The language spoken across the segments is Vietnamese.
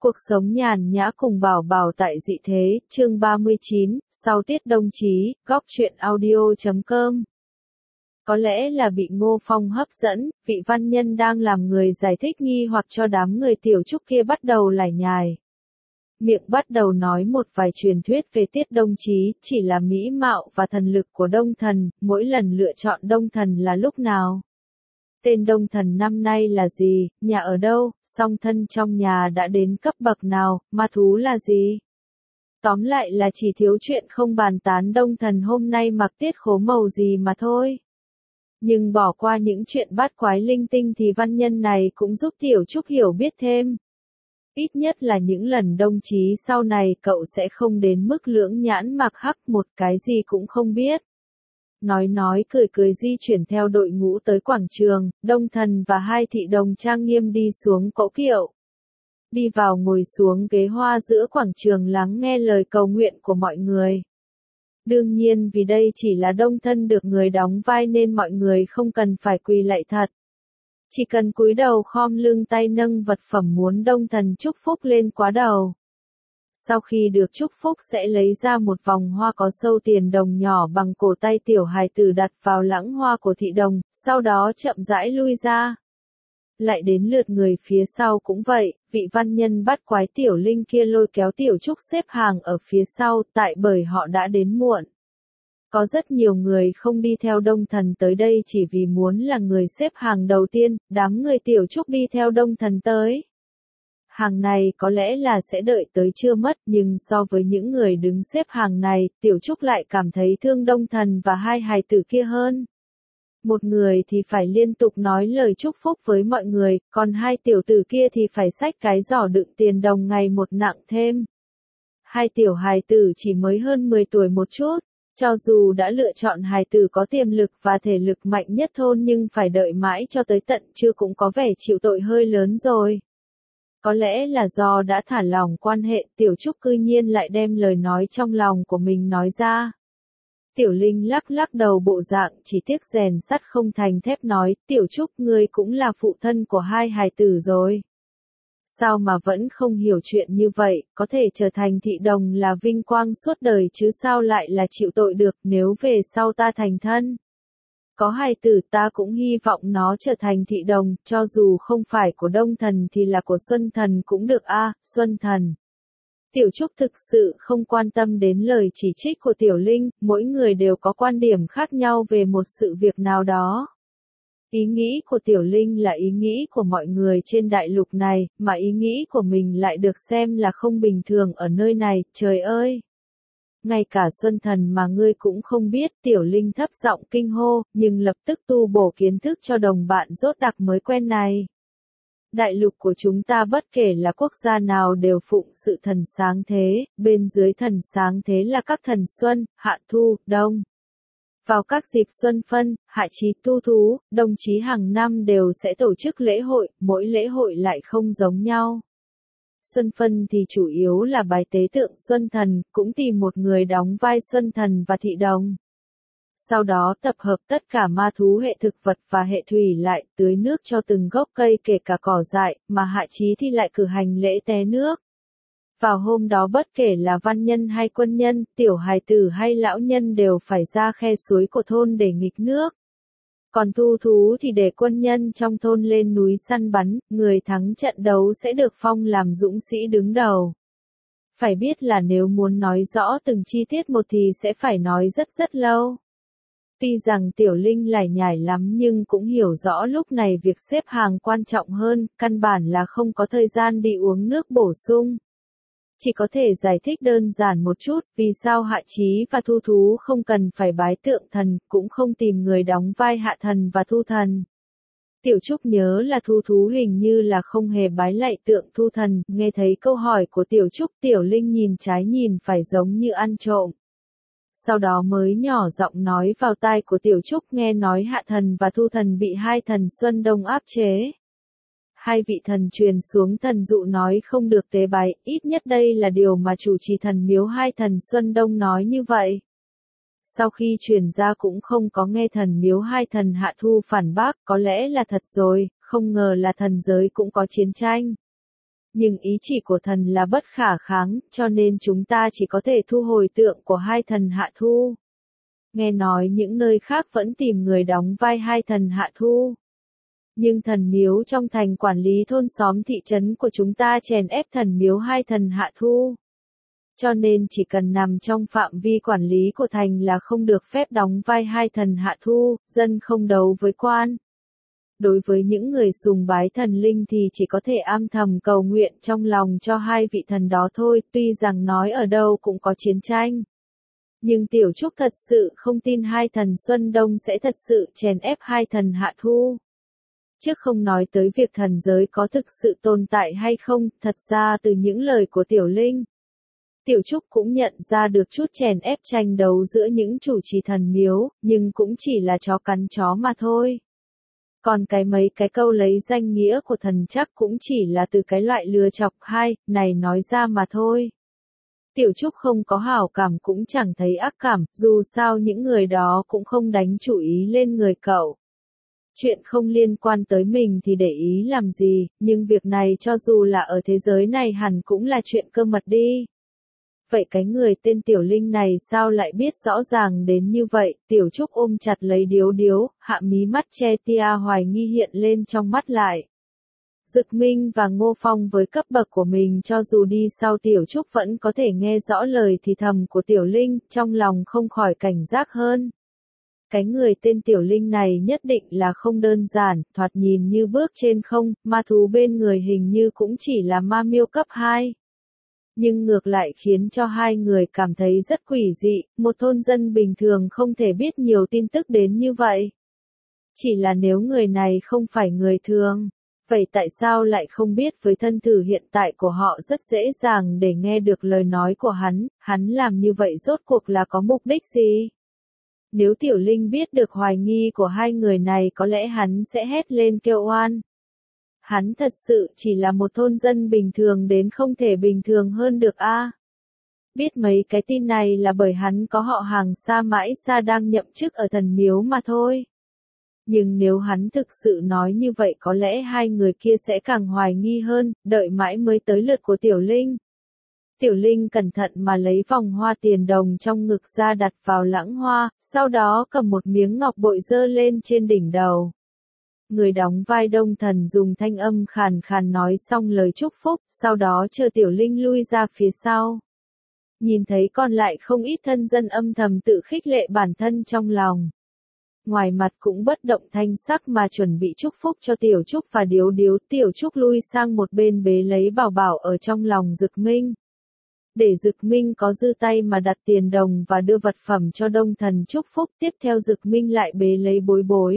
Cuộc sống nhàn nhã cùng Bảo Bảo tại dị thế, chương 39, sau tiết đông chí, góc truyện audio.com. Có lẽ là bị Ngô Phong hấp dẫn, vị văn nhân đang làm người giải thích nghi hoặc cho đám người tiểu trúc kia bắt đầu lải nhải. Miệng bắt đầu nói một vài truyền thuyết về tiết đông chí, chỉ là mỹ mạo và thần lực của đông thần, mỗi lần lựa chọn đông thần là lúc nào. Tên đông thần năm nay là gì, nhà ở đâu, song thân trong nhà đã đến cấp bậc nào, ma thú là gì. Tóm lại là chỉ thiếu chuyện không bàn tán đông thần hôm nay mặc tiết khố màu gì mà thôi. Nhưng bỏ qua những chuyện bát quái linh tinh thì văn nhân này cũng giúp tiểu trúc hiểu biết thêm. Ít nhất là những lần đông chí sau này cậu sẽ không đến mức lưỡng nhãn mặc hắc một cái gì cũng không biết. Nói cười di chuyển theo đội ngũ tới quảng trường, đông thần và hai thị đồng trang nghiêm đi xuống cỗ kiệu. Đi vào ngồi xuống ghế hoa giữa quảng trường lắng nghe lời cầu nguyện của mọi người. Đương nhiên vì đây chỉ là đông thân được người đóng vai nên mọi người không cần phải quỳ lạy thật. Chỉ cần cúi đầu khom lưng tay nâng vật phẩm muốn đông thần chúc phúc lên quá đầu. Sau khi được chúc phúc sẽ lấy ra một vòng hoa có sâu tiền đồng nhỏ bằng cổ tay tiểu hài tử đặt vào lãng hoa của thị đồng, sau đó chậm rãi lui ra. Lại đến lượt người phía sau cũng vậy, vị văn nhân bắt quái tiểu linh kia lôi kéo tiểu trúc xếp hàng ở phía sau tại bởi họ đã đến muộn. Có rất nhiều người không đi theo đông thần tới đây chỉ vì muốn là người xếp hàng đầu tiên, đám người tiểu trúc đi theo đông thần tới. Hàng này có lẽ là sẽ đợi tới trưa mất nhưng so với những người đứng xếp hàng này, tiểu trúc lại cảm thấy thương đông thần và hai hài tử kia hơn. Một người thì phải liên tục nói lời chúc phúc với mọi người, còn hai tiểu tử kia thì phải xách cái giỏ đựng tiền đồng ngày một nặng thêm. Hai tiểu hài tử chỉ mới hơn 10 tuổi một chút, cho dù đã lựa chọn hài tử có tiềm lực và thể lực mạnh nhất thôn nhưng phải đợi mãi cho tới tận trưa cũng có vẻ chịu tội hơi lớn rồi. Có lẽ là do đã thả lỏng quan hệ, tiểu trúc cư nhiên lại đem lời nói trong lòng của mình nói ra. Tiểu Linh lắc lắc đầu bộ dạng chỉ tiếc rèn sắt không thành thép nói, tiểu trúc ngươi cũng là phụ thân của hai hài tử rồi. Sao mà vẫn không hiểu chuyện như vậy, có thể trở thành thị đồng là vinh quang suốt đời chứ sao lại là chịu tội được nếu về sau ta thành thân. Có hài tử ta cũng hy vọng nó trở thành thị đồng, cho dù không phải của đông thần thì là của xuân thần cũng được a. Xuân thần. Tiểu trúc thực sự không quan tâm đến lời chỉ trích của tiểu linh, mỗi người đều có quan điểm khác nhau về một sự việc nào đó. Ý nghĩ của tiểu linh là ý nghĩ của mọi người trên đại lục này, mà ý nghĩ của mình lại được xem là không bình thường ở nơi này, trời ơi! Ngay cả xuân thần mà ngươi cũng không biết, tiểu linh thấp giọng kinh hô, nhưng lập tức tu bổ kiến thức cho đồng bạn rốt đặc mới quen này. Đại lục của chúng ta bất kể là quốc gia nào đều phụng sự thần sáng thế, bên dưới thần sáng thế là các thần xuân, hạ thu, đông. Vào các dịp xuân phân, hạ chí tu thú, đông chí hàng năm đều sẽ tổ chức lễ hội, mỗi lễ hội lại không giống nhau. Xuân phân thì chủ yếu là bài tế tượng xuân thần, cũng tìm một người đóng vai xuân thần và thị đồng. Sau đó tập hợp tất cả ma thú hệ thực vật và hệ thủy lại, tưới nước cho từng gốc cây kể cả cỏ dại, mà hạ chí thì lại cử hành lễ té nước. Vào hôm đó bất kể là văn nhân hay quân nhân, tiểu hài tử hay lão nhân đều phải ra khe suối của thôn để nghịch nước. Còn thu thú thì để quân nhân trong thôn lên núi săn bắn, người thắng trận đấu sẽ được phong làm dũng sĩ đứng đầu. Phải biết là nếu muốn nói rõ từng chi tiết một thì sẽ phải nói rất lâu. Tuy rằng tiểu linh lải nhải lắm nhưng cũng hiểu rõ lúc này việc xếp hàng quan trọng hơn, căn bản là không có thời gian đi uống nước bổ sung. Chỉ có thể giải thích đơn giản một chút, vì sao hạ chí và thu thú không cần phải bái tượng thần, cũng không tìm người đóng vai hạ thần và thu thần. Tiểu trúc nhớ là thu thú hình như là không hề bái lạy tượng thu thần, nghe thấy câu hỏi của tiểu trúc tiểu linh nhìn trái nhìn phải giống như ăn trộm. Sau đó mới nhỏ giọng nói vào tai của tiểu trúc nghe nói hạ thần và thu thần bị hai thần xuân đông áp chế. Hai vị thần truyền xuống thần dụ nói không được tế bái, ít nhất đây là điều mà chủ trì thần miếu hai thần Xuân Đông nói như vậy. Sau khi truyền ra cũng không có nghe thần miếu hai thần hạ thu phản bác, có lẽ là thật rồi, không ngờ là thần giới cũng có chiến tranh. Nhưng ý chỉ của thần là bất khả kháng, cho nên chúng ta chỉ có thể thu hồi tượng của hai thần Hạ Thu. Nghe nói những nơi khác vẫn tìm người đóng vai hai thần Hạ Thu. Nhưng thần miếu trong thành quản lý thôn xóm thị trấn của chúng ta chèn ép thần miếu hai thần Hạ Thu. Cho nên chỉ cần nằm trong phạm vi quản lý của thành là không được phép đóng vai hai thần Hạ Thu, dân không đấu với quan. Đối với những người sùng bái thần linh thì chỉ có thể am thầm cầu nguyện trong lòng cho hai vị thần đó thôi, tuy rằng nói ở đâu cũng có chiến tranh. Nhưng Tiểu Trúc thật sự không tin hai thần Xuân Đông sẽ thật sự chèn ép hai thần Hạ Thu. Trước không nói tới việc thần giới có thực sự tồn tại hay không, thật ra từ những lời của Tiểu Linh, Tiểu Trúc cũng nhận ra được chút chèn ép tranh đấu giữa những chủ trì thần miếu, nhưng cũng chỉ là chó cắn chó mà thôi. Còn mấy cái câu lấy danh nghĩa của thần chắc cũng chỉ là từ cái loại lừa chọc hai, này nói ra mà thôi. Tiểu Trúc không có hảo cảm cũng chẳng thấy ác cảm, dù sao những người đó cũng không đánh chủ ý lên người cậu. Chuyện không liên quan tới mình thì để ý làm gì, nhưng việc này cho dù là ở thế giới này hẳn cũng là chuyện cơ mật đi. Vậy cái người tên Tiểu Linh này sao lại biết rõ ràng đến như vậy? Tiểu Trúc ôm chặt lấy Điếu Điếu, hạ mí mắt che tia hoài nghi hiện lên trong mắt lại. Dực Minh và Ngô Phong với cấp bậc của mình cho dù đi sau Tiểu Trúc vẫn có thể nghe rõ lời thì thầm của Tiểu Linh, trong lòng không khỏi cảnh giác hơn. Cái người tên Tiểu Linh này nhất định là không đơn giản, thoạt nhìn như bước trên không, ma thú bên người hình như cũng chỉ là ma miêu cấp 2. Nhưng ngược lại khiến cho hai người cảm thấy rất quỷ dị, một thôn dân bình thường không thể biết nhiều tin tức đến như vậy. Chỉ là nếu người này không phải người thường, vậy tại sao lại không biết với thân thử hiện tại của họ rất dễ dàng để nghe được lời nói của hắn làm như vậy rốt cuộc là có mục đích gì? Nếu Tiểu Linh biết được hoài nghi của hai người này có lẽ hắn sẽ hét lên kêu oan. Hắn thật sự chỉ là một thôn dân bình thường đến không thể bình thường hơn được a. Biết mấy cái tin này là bởi hắn có họ hàng xa mãi xa đang nhậm chức ở thần miếu mà thôi. Nhưng nếu hắn thực sự nói như vậy có lẽ hai người kia sẽ càng hoài nghi hơn, đợi mãi mới tới lượt của Tiểu Linh. Tiểu Linh cẩn thận mà lấy vòng hoa tiền đồng trong ngực ra đặt vào lãng hoa, sau đó cầm một miếng ngọc bội giơ lên trên đỉnh đầu. Người đóng vai Đông Thần dùng thanh âm khàn khàn nói xong lời chúc phúc, sau đó chờ Tiểu Linh lui ra phía sau. Nhìn thấy còn lại không ít thân dân âm thầm tự khích lệ bản thân trong lòng. Ngoài mặt cũng bất động thanh sắc mà chuẩn bị chúc phúc cho Tiểu Trúc và Điếu Điếu. Tiểu Trúc lui sang một bên bế lấy Bảo Bảo ở trong lòng Dực Minh. Để Dực Minh có dư tay mà đặt tiền đồng và đưa vật phẩm cho Đông Thần chúc phúc, tiếp theo Dực Minh lại bế lấy Bối Bối.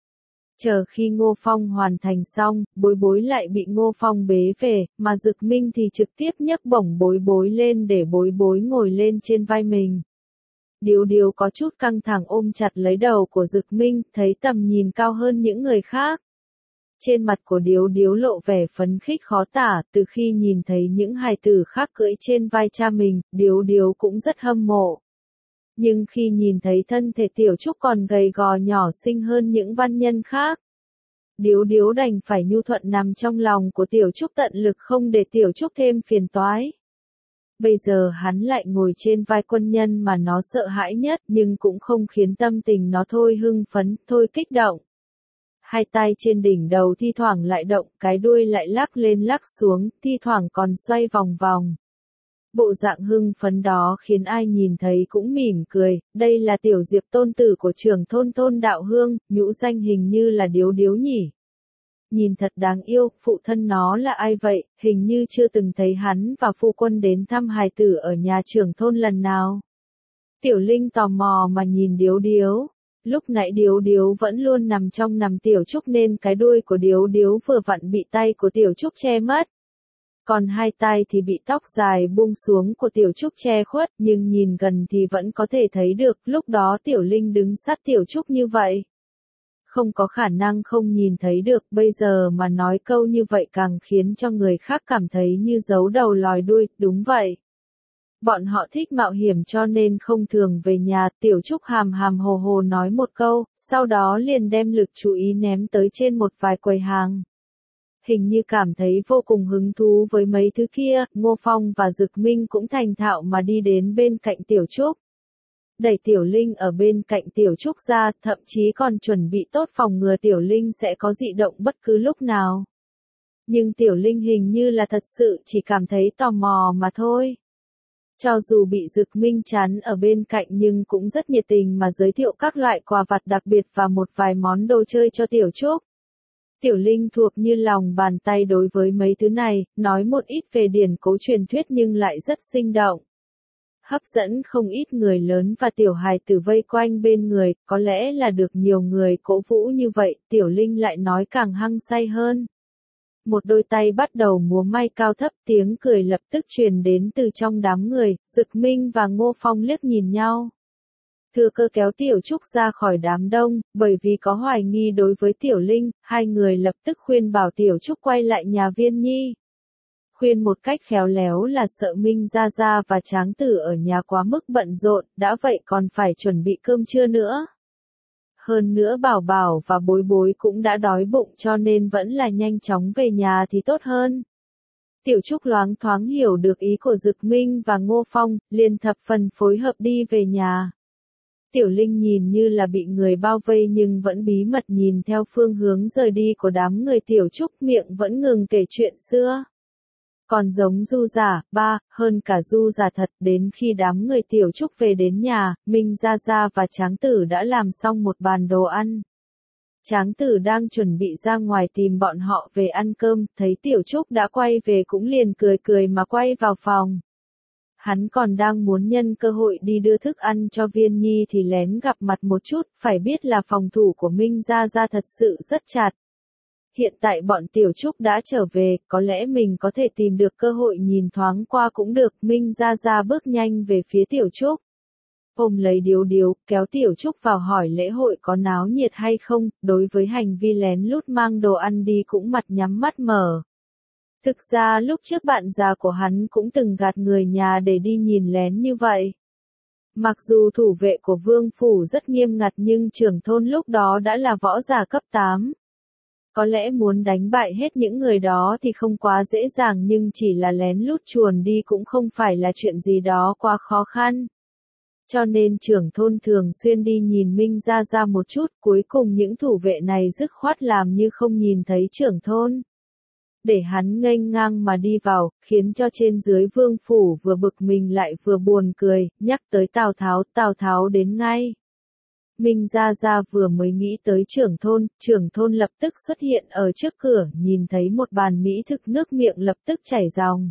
Chờ khi Ngô Phong hoàn thành xong, Bối Bối lại bị Ngô Phong bế về, mà Dực Minh thì trực tiếp nhấc bổng Bối Bối lên để Bối Bối ngồi lên trên vai mình. Điếu Điếu có chút căng thẳng ôm chặt lấy đầu của Dực Minh, thấy tầm nhìn cao hơn những người khác. Trên mặt của Điếu Điếu lộ vẻ phấn khích khó tả, từ khi nhìn thấy những hài tử khác cưỡi trên vai cha mình, Điếu Điếu cũng rất hâm mộ. Nhưng khi nhìn thấy thân thể Tiểu Trúc còn gầy gò nhỏ xinh hơn những văn nhân khác, Điếu Điếu đành phải nhu thuận nằm trong lòng của Tiểu Trúc tận lực không để Tiểu Trúc thêm phiền toái. Bây giờ hắn lại ngồi trên vai quân nhân mà nó sợ hãi nhất nhưng cũng không khiến tâm tình nó thôi hưng phấn, thôi kích động. Hai tay trên đỉnh đầu thi thoảng lại động, cái đuôi lại lắc lên lắc xuống, thi thoảng còn xoay vòng vòng. Bộ dạng hưng phấn đó khiến ai nhìn thấy cũng mỉm cười, đây là Tiểu Diệp tôn tử của trưởng thôn Thôn Đạo Hương, nhũ danh hình như là Điếu Điếu nhỉ. Nhìn thật đáng yêu, phụ thân nó là ai vậy, hình như chưa từng thấy hắn và phu quân đến thăm hài tử ở nhà trưởng thôn lần nào. Tiểu Linh tò mò mà nhìn Điếu Điếu. Lúc nãy Điếu Điếu vẫn luôn nằm trong nằm Tiểu Trúc nên cái đuôi của Điếu Điếu vừa vặn bị tay của Tiểu Trúc che mất. Còn hai tay thì bị tóc dài buông xuống của Tiểu Trúc che khuất, nhưng nhìn gần thì vẫn có thể thấy được, lúc đó Tiểu Linh đứng sát Tiểu Trúc như vậy. Không có khả năng không nhìn thấy được, bây giờ mà nói câu như vậy càng khiến cho người khác cảm thấy như giấu đầu lòi đuôi, đúng vậy. Bọn họ thích mạo hiểm cho nên không thường về nhà, Tiểu Trúc hàm hàm hồ hồ nói một câu, sau đó liền đem lực chú ý ném tới trên một vài quầy hàng. Hình như cảm thấy vô cùng hứng thú với mấy thứ kia, Ngô Phong và Dực Minh cũng thành thạo mà đi đến bên cạnh Tiểu Trúc. Đẩy Tiểu Linh ở bên cạnh Tiểu Trúc ra, thậm chí còn chuẩn bị tốt phòng ngừa Tiểu Linh sẽ có dị động bất cứ lúc nào. Nhưng Tiểu Linh hình như là thật sự chỉ cảm thấy tò mò mà thôi. Cho dù bị Dực Minh chắn ở bên cạnh nhưng cũng rất nhiệt tình mà giới thiệu các loại quà vặt đặc biệt và một vài món đồ chơi cho Tiểu Trúc. Tiểu Linh thuộc như lòng bàn tay đối với mấy thứ này, nói một ít về điển cố truyền thuyết nhưng lại rất sinh động. Hấp dẫn không ít người lớn và tiểu hài tử vây quanh bên người, có lẽ là được nhiều người cổ vũ như vậy, Tiểu Linh lại nói càng hăng say hơn. Một đôi tay bắt đầu múa may cao thấp, tiếng cười lập tức truyền đến từ trong đám người, Dực Minh và Ngô Phong liếc nhìn nhau. Thừa cơ kéo Tiểu Trúc ra khỏi đám đông, bởi vì có hoài nghi đối với Tiểu Linh, hai người lập tức khuyên bảo Tiểu Trúc quay lại nhà Viên Nhi. Khuyên một cách khéo léo là sợ Minh Gia Gia và Tráng Tử ở nhà quá mức bận rộn, đã vậy còn phải chuẩn bị cơm trưa nữa. Hơn nữa Bảo Bảo và Bối Bối cũng đã đói bụng cho nên vẫn là nhanh chóng về nhà thì tốt hơn. Tiểu Trúc loáng thoáng hiểu được ý của Dực Minh và Ngô Phong, liền thập phần phối hợp đi về nhà. Tiểu Linh nhìn như là bị người bao vây nhưng vẫn bí mật nhìn theo phương hướng rời đi của đám người. Tiểu Trúc miệng vẫn ngừng kể chuyện xưa. Còn giống du giả, hơn cả du giả thật, đến khi đám người Tiểu Trúc về đến nhà, Minh Gia Gia và Tráng Tử đã làm xong một bàn đồ ăn. Tráng Tử đang chuẩn bị ra ngoài tìm bọn họ về ăn cơm, thấy Tiểu Trúc đã quay về cũng liền cười cười mà quay vào phòng. Hắn còn đang muốn nhân cơ hội đi đưa thức ăn cho Viên Nhi thì lén gặp mặt một chút, phải biết là phòng thủ của Minh Gia Gia thật sự rất chặt. Hiện tại bọn Tiểu Trúc đã trở về, có lẽ mình có thể tìm được cơ hội nhìn thoáng qua cũng được. Minh Gia Gia bước nhanh về phía Tiểu Trúc. Ôm lấy Điếu Điếu, kéo Tiểu Trúc vào hỏi lễ hội có náo nhiệt hay không, đối với hành vi lén lút mang đồ ăn đi cũng mặt nhắm mắt mở. Thực ra lúc trước bạn già của hắn cũng từng gạt người nhà để đi nhìn lén như vậy. Mặc dù thủ vệ của vương phủ rất nghiêm ngặt nhưng trưởng thôn lúc đó đã là võ giả cấp 8. Có lẽ muốn đánh bại hết những người đó thì không quá dễ dàng nhưng chỉ là lén lút chuồn đi cũng không phải là chuyện gì đó quá khó khăn. Cho nên trưởng thôn thường xuyên đi nhìn Minh Gia Gia một chút, cuối cùng những thủ vệ này dứt khoát làm như không nhìn thấy trưởng thôn. Để hắn nghênh ngang mà đi vào, khiến cho trên dưới vương phủ vừa bực mình lại vừa buồn cười, nhắc tới Tào Tháo đến ngay. Minh Gia Gia vừa mới nghĩ tới trưởng thôn lập tức xuất hiện ở trước cửa, nhìn thấy một bàn mỹ thực nước miệng lập tức chảy ròng.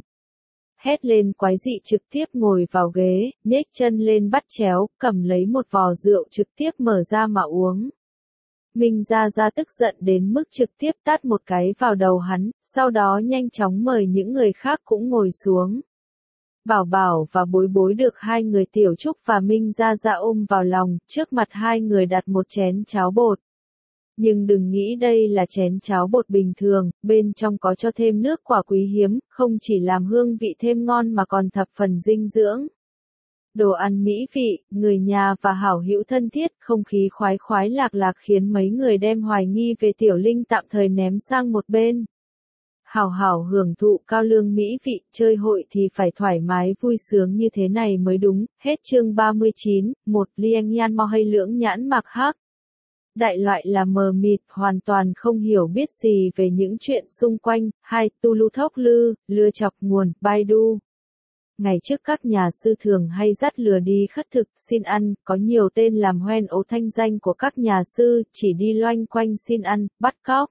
Hét lên quái dị trực tiếp ngồi vào ghế, nhếch chân lên bắt chéo, cầm lấy một vò rượu trực tiếp mở ra mà uống. Minh Gia Gia tức giận đến mức trực tiếp tát một cái vào đầu hắn, sau đó nhanh chóng mời những người khác cũng ngồi xuống. Bảo Bảo và Bối Bối được hai người Tiểu Trúc và Minh Gia Gia ôm vào lòng, trước mặt hai người đặt một chén cháo bột. Nhưng đừng nghĩ đây là chén cháo bột bình thường, bên trong có cho thêm nước quả quý hiếm, không chỉ làm hương vị thêm ngon mà còn thập phần dinh dưỡng. Đồ ăn mỹ vị, người nhà và hảo hữu thân thiết, không khí khoái khoái lạc lạc khiến mấy người đem hoài nghi về Tiểu Linh tạm thời ném sang một bên. Hảo hảo hưởng thụ cao lương mỹ vị, chơi hội thì phải thoải mái vui sướng như thế này mới đúng. Hết chương 39, 1 Liang Nhan Mo hay lưỡng nhãn mạc hắc. Đại loại là mờ mịt, hoàn toàn không hiểu biết gì về những chuyện xung quanh. 2 Tulu Thốc Lư, lừa chọc nguồn, Baidu. Ngày trước các nhà sư thường hay dắt lừa đi khất thực, xin ăn, có nhiều tên làm hoen ố thanh danh của các nhà sư, chỉ đi loanh quanh xin ăn, bắt cóc.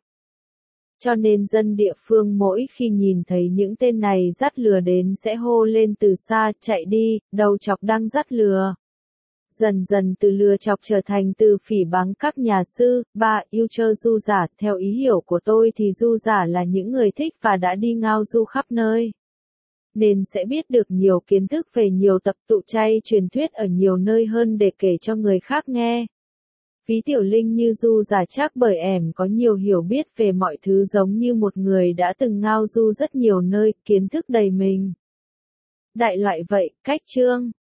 Cho nên dân địa phương mỗi khi nhìn thấy những tên này dắt lừa đến sẽ hô lên từ xa, chạy đi, đầu chọc đang dắt lừa. Dần dần từ lừa chọc trở thành từ phỉ báng các nhà sư. 3 Yêu chơi du giả, theo ý hiểu của tôi thì du giả là những người thích và đã đi ngao du khắp nơi. Nên sẽ biết được nhiều kiến thức về nhiều tập tụ chay truyền thuyết ở nhiều nơi hơn để kể cho người khác nghe. Ví Tiểu Linh như du giả chắc bởi ẻm có nhiều hiểu biết về mọi thứ giống như một người đã từng ngao du rất nhiều nơi, kiến thức đầy mình. Đại loại vậy, cách chương